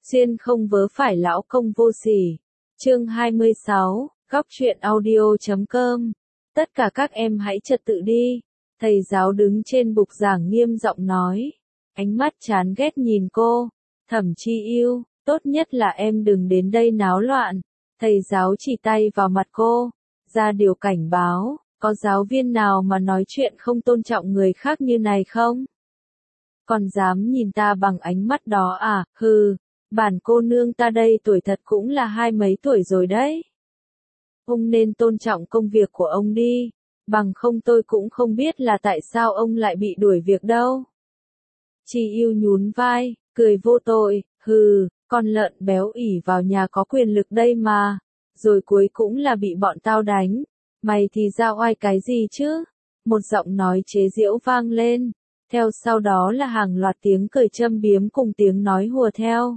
Xuyên không vớ phải lão công vô sỉ. Chương 26, góc truyện audio.com. Tất cả các em hãy trật tự đi. Thầy giáo đứng trên bục giảng nghiêm giọng nói. Ánh mắt chán ghét nhìn cô. Thẩm Chi Yêu, tốt nhất là em đừng đến đây náo loạn. Thầy giáo chỉ tay vào mặt cô. Ra điều cảnh báo, có giáo viên nào mà nói chuyện không tôn trọng người khác như này không? Còn dám nhìn ta bằng ánh mắt đó à, hừ. Bản cô nương ta đây tuổi thật cũng là 20 tuổi rồi đấy. Ông nên tôn trọng công việc của ông đi, bằng không tôi cũng không biết là tại sao ông lại bị đuổi việc đâu. Chi Yêu nhún vai, cười vô tội, hừ, con lợn béo ỉ vào nhà có quyền lực đây mà, rồi cuối cũng là bị bọn tao đánh, mày thì ra oai cái gì chứ? Một giọng nói chế giễu vang lên, theo sau đó là hàng loạt tiếng cười châm biếm cùng tiếng nói hùa theo.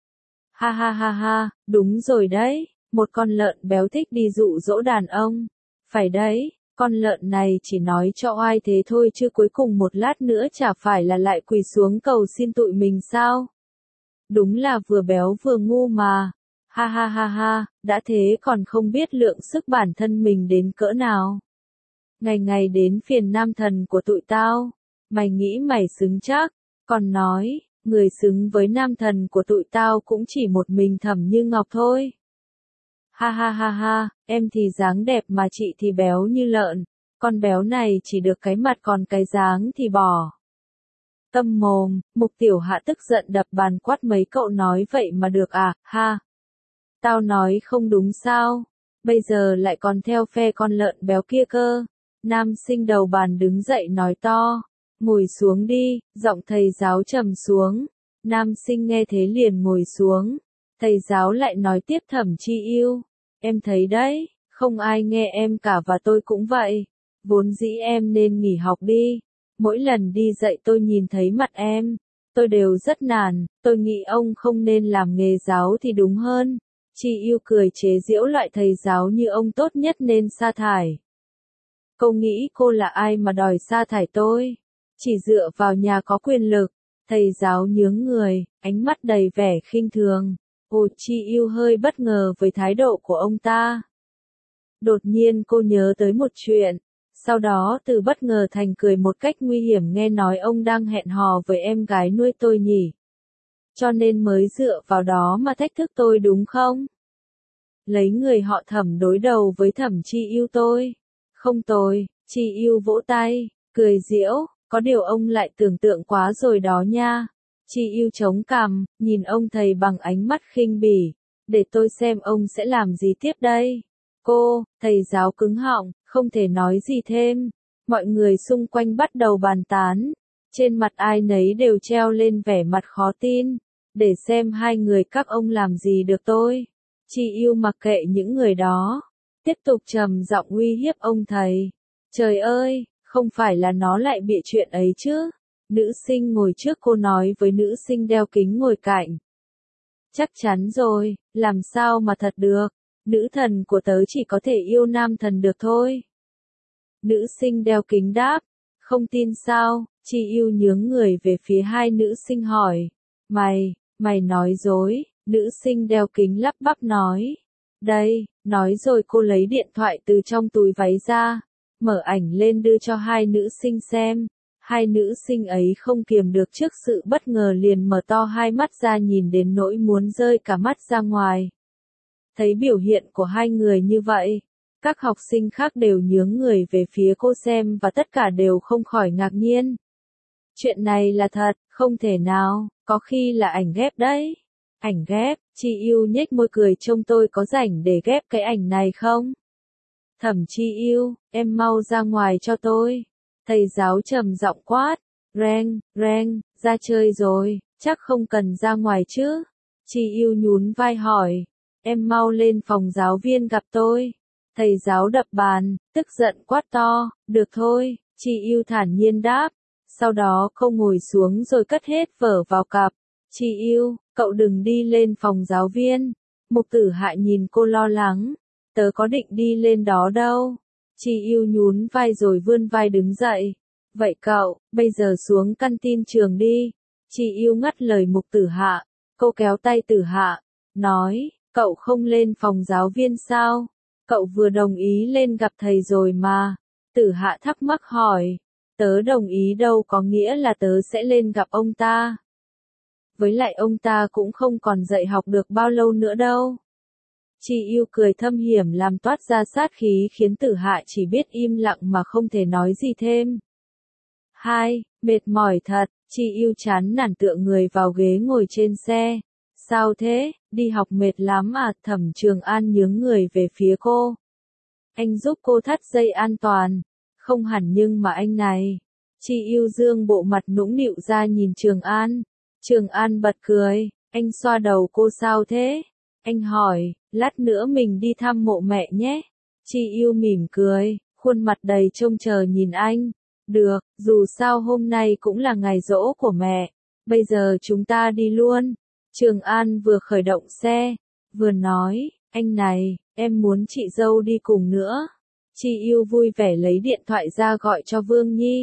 Ha ha ha ha, đúng rồi đấy, một con lợn béo thích đi dụ dỗ đàn ông. Phải đấy, con lợn này chỉ nói cho oai thế thôi chứ cuối cùng một lát nữa chả phải là lại quỳ xuống cầu xin tụi mình sao? Đúng là vừa béo vừa ngu mà. Ha ha ha ha, đã thế còn không biết lượng sức bản thân mình đến cỡ nào. Ngày ngày đến phiền nam thần của tụi tao. Mày nghĩ mày xứng chắc, còn nói. Người xứng với nam thần của tụi tao cũng chỉ một mình Thẩm Như Ngọc thôi. Ha ha ha ha, em thì dáng đẹp mà chị thì béo như lợn, con béo này chỉ được cái mặt còn cái dáng thì bỏ. Câm mồm, Mục Tiểu Hạ tức giận đập bàn quát mấy cậu nói vậy mà được à, ha. Tao nói không đúng sao, bây giờ lại còn theo phe con lợn béo kia cơ. Nam sinh đầu bàn đứng dậy nói to. Ngồi xuống đi, giọng thầy giáo trầm xuống. Nam sinh nghe thế liền ngồi xuống. Thầy giáo lại nói tiếp Thẩm Chi Yêu. Em thấy đấy, không ai nghe em cả và tôi cũng vậy. Vốn dĩ em nên nghỉ học đi. Mỗi lần đi dạy tôi nhìn thấy mặt em. Tôi đều rất nản, tôi nghĩ ông không nên làm nghề giáo thì đúng hơn. Chi Yêu cười chế giễu loại thầy giáo như ông tốt nhất nên sa thải. Cô nghĩ cô là ai mà đòi sa thải tôi? Chỉ dựa vào nhà có quyền lực, thầy giáo nhướng người, ánh mắt đầy vẻ khinh thường. Ồ, Chi Yêu hơi bất ngờ với thái độ của ông ta. Đột nhiên cô nhớ tới một chuyện, sau đó từ bất ngờ thành cười một cách nguy hiểm nghe nói ông đang hẹn hò với em gái nuôi tôi nhỉ. Cho nên mới dựa vào đó mà thách thức tôi đúng không? Lấy người họ Thẩm đối đầu với Thẩm Chi Yêu tôi. Không tồi, Chi Yêu vỗ tay, cười giễu. Có điều ông lại tưởng tượng quá rồi đó nha. Chi Yêu chống cằm, nhìn ông thầy bằng ánh mắt khinh bỉ. Để tôi xem ông sẽ làm gì tiếp đây. Cô, thầy giáo cứng họng, không thể nói gì thêm. Mọi người xung quanh bắt đầu bàn tán. Trên mặt ai nấy đều treo lên vẻ mặt khó tin. Để xem hai người các ông làm gì được tôi. Chi Yêu mặc kệ những người đó. Tiếp tục trầm giọng uy hiếp ông thầy. Trời ơi! Không phải là nó lại bịa chuyện ấy chứ. Nữ sinh ngồi trước cô nói với nữ sinh đeo kính ngồi cạnh. Chắc chắn rồi, làm sao mà thật được. Nữ thần của tớ chỉ có thể yêu nam thần được thôi. Nữ sinh đeo kính đáp. Không tin sao, Chi Yêu nhướng người về phía hai nữ sinh hỏi. Mày nói dối, nữ sinh đeo kính lắp bắp nói. Đây, nói rồi cô lấy điện thoại từ trong túi váy ra. Mở ảnh lên đưa cho hai nữ sinh xem. Hai nữ sinh ấy không kiềm được trước sự bất ngờ liền mở to hai mắt ra nhìn đến nỗi muốn rơi cả mắt ra ngoài. Thấy biểu hiện của hai người như vậy, các học sinh khác đều nhướng người về phía cô xem và tất cả đều không khỏi ngạc nhiên. Chuyện này là thật, không thể nào, có khi là ảnh ghép đấy. Ảnh ghép, Chi Yêu nhếch môi cười trông tôi có rảnh để ghép cái ảnh này không? Thẩm Chi Yêu, em mau ra ngoài cho tôi. Thầy giáo trầm giọng quát. Reng, ra chơi rồi, chắc không cần ra ngoài chứ. Chi Yêu nhún vai hỏi. Em mau lên phòng giáo viên gặp tôi. Thầy giáo đập bàn, tức giận quát to. Được thôi, Chi Yêu thản nhiên đáp. Sau đó cô ngồi xuống rồi cất hết vở vào cặp. Chi Yêu, cậu đừng đi lên phòng giáo viên. Mục Tử Hạ nhìn cô lo lắng. Tớ có định đi lên đó đâu. Chi Yêu nhún vai rồi vươn vai đứng dậy. Vậy cậu, bây giờ xuống căn tin trường đi. Chi Yêu ngắt lời Mục Tử Hạ. Cô kéo tay Tử Hạ, nói, cậu không lên phòng giáo viên sao? Cậu vừa đồng ý lên gặp thầy rồi mà. Tử Hạ thắc mắc hỏi, tớ đồng ý đâu có nghĩa là tớ sẽ lên gặp ông ta. Với lại ông ta cũng không còn dạy học được bao lâu nữa đâu. Chi Yêu cười thâm hiểm làm toát ra sát khí khiến Tử Hạ chỉ biết im lặng mà không thể nói gì thêm. Mệt mỏi thật, Chi Yêu chán nản tựa người vào ghế ngồi trên xe. Sao thế, đi học mệt lắm à? Thẩm Trường An nhướng người về phía cô. Anh giúp cô thắt dây an toàn. Không hẳn nhưng mà anh này. Chi Yêu dương bộ mặt nũng nịu ra nhìn Trường An. Trường An bật cười, anh xoa đầu cô sao thế? Anh hỏi, lát nữa mình đi thăm mộ mẹ nhé. Chi Yêu mỉm cười, khuôn mặt đầy trông chờ nhìn anh. Được, dù sao hôm nay cũng là ngày giỗ của mẹ. Bây giờ chúng ta đi luôn. Trường An vừa khởi động xe, vừa nói, anh này, em muốn chị dâu đi cùng nữa. Chi Yêu vui vẻ lấy điện thoại ra gọi cho Vương Nhi.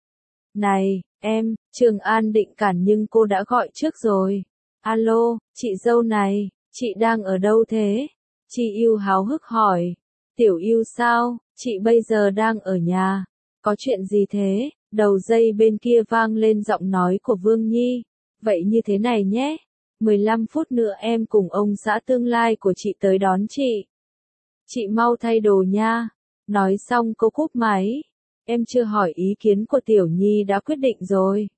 Này, em, Trường An định cản nhưng cô đã gọi trước rồi. Alo, chị dâu này, chị đang ở đâu thế? Chi Yêu háo hức hỏi. Tiểu Yêu sao, chị bây giờ đang ở nhà. Có chuyện gì thế? Đầu dây bên kia vang lên giọng nói của Vương Nhi. Vậy như thế này nhé. 15 phút nữa em cùng ông xã tương lai của chị tới đón chị. Chị mau thay đồ nha. Nói xong cô cúp máy. Em chưa hỏi ý kiến của Tiểu Nhi đã quyết định rồi.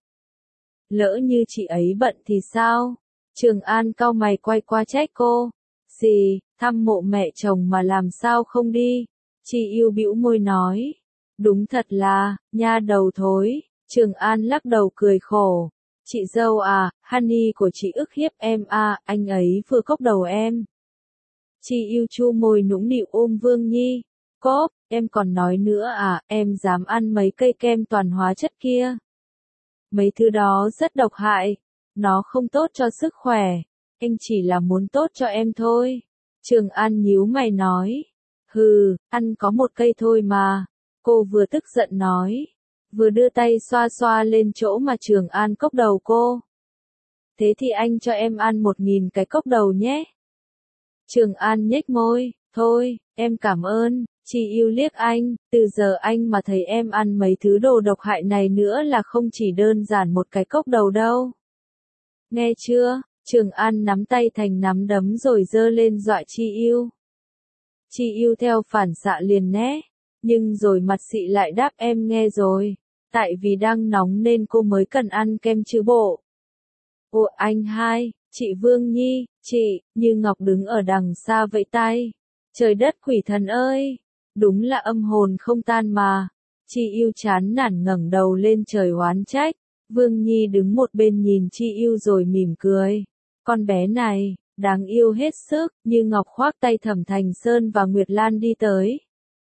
Lỡ như chị ấy bận thì sao? Trường An cau mày quay qua trách cô. Gì, thăm mộ mẹ chồng mà làm sao không đi? Chi Yêu bĩu môi nói. Đúng thật là, nha đầu thối. Trường An lắc đầu cười khổ. Chị dâu à, Honey của chị ức hiếp em à, anh ấy vừa cốc đầu em. Chi Yêu chu môi nũng nịu ôm Vương Nhi. Cốp, em còn nói nữa à, em dám ăn mấy cây kem toàn hóa chất kia. Mấy thứ đó rất độc hại, nó không tốt cho sức khỏe, anh chỉ là muốn tốt cho em thôi. Trường An nhíu mày nói. Hừ, ăn có một cây thôi mà. Cô vừa tức giận nói, vừa đưa tay xoa xoa lên chỗ mà Trường An cốc đầu cô. Thế thì anh cho em ăn 1000 cái cốc đầu nhé. Trường An nhếch môi, thôi, em cảm ơn. Chi Yêu liếc anh, từ giờ anh mà thấy em ăn mấy thứ đồ độc hại này nữa là không chỉ đơn giản một cái cốc đầu đâu. Nghe chưa? Trường An nắm tay thành nắm đấm rồi giơ lên dọa Chi Yêu. Chi Yêu theo phản xạ liền né, nhưng rồi mặt xị lại đáp em nghe rồi, tại vì đang nóng nên cô mới cần ăn kem chứ bộ. Ồ anh hai, chị Vương Nhi, chị, Như Ngọc đứng ở đằng xa vẫy tay. Trời đất quỷ thần ơi, đúng là âm hồn không tan mà. Chi Yêu chán nản ngẩng đầu lên trời oán trách. Vương Nhi đứng một bên nhìn Chi Yêu rồi mỉm cười. Con bé này, đáng yêu hết sức. Như Ngọc khoác tay Thẩm Thành Sơn và Nguyệt Lan đi tới.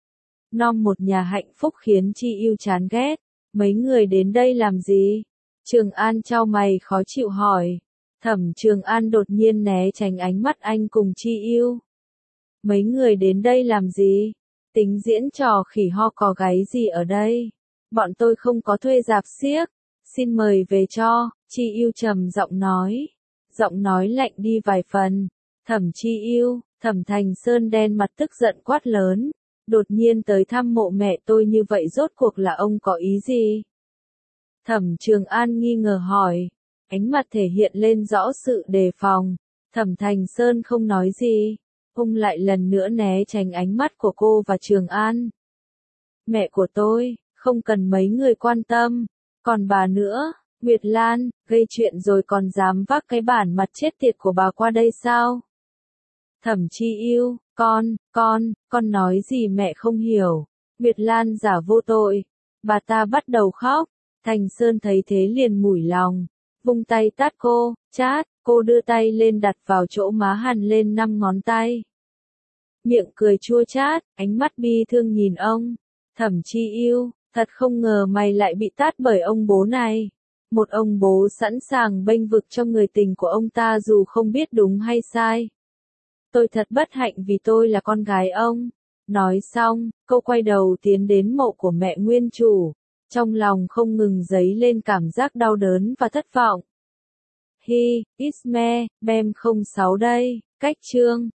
Nom một nhà hạnh phúc khiến Chi Yêu chán ghét. Mấy người đến đây làm gì? Trường An chau mày khó chịu hỏi. Thẩm Trường An đột nhiên né tránh ánh mắt anh cùng Chi Yêu. Mấy người đến đây làm gì? Tính diễn trò khỉ ho cò gáy gì ở đây? Bọn tôi không có thuê rạp xiếc. Xin mời về cho. Chi Yêu trầm giọng nói. Giọng nói lạnh đi vài phần. Thẩm Chi Yêu, Thẩm Thành Sơn đen mặt tức giận quát lớn. Đột nhiên tới thăm mộ mẹ tôi như vậy rốt cuộc là ông có ý gì? Thẩm Trường An nghi ngờ hỏi. Ánh mặt thể hiện lên rõ sự đề phòng. Thẩm Thành Sơn không nói gì. Ông lại lần nữa né tránh ánh mắt của cô và Trường An. Mẹ của tôi, không cần mấy người quan tâm. Còn bà nữa, Nguyệt Lan, gây chuyện rồi còn dám vác cái bản mặt chết tiệt của bà qua đây sao? Thẩm Chi Yêu, con nói gì mẹ không hiểu. Nguyệt Lan giả vô tội. Bà ta bắt đầu khóc. Thành Sơn thấy thế liền mủi lòng. Vung tay tát cô, chát, cô đưa tay lên đặt vào chỗ má hằn lên 5 ngón tay. Miệng cười chua chát, ánh mắt bi thương nhìn ông. Thẩm Chi Yêu, thật không ngờ mày lại bị tát bởi ông bố này. Một ông bố sẵn sàng bênh vực cho người tình của ông ta dù không biết đúng hay sai. Tôi thật bất hạnh vì tôi là con gái ông. Nói xong, cô quay đầu tiến đến mộ của mẹ nguyên chủ. Trong lòng không ngừng dấy lên cảm giác đau đớn và thất vọng. Hi, Isme, Bem 06 đây, cách chương.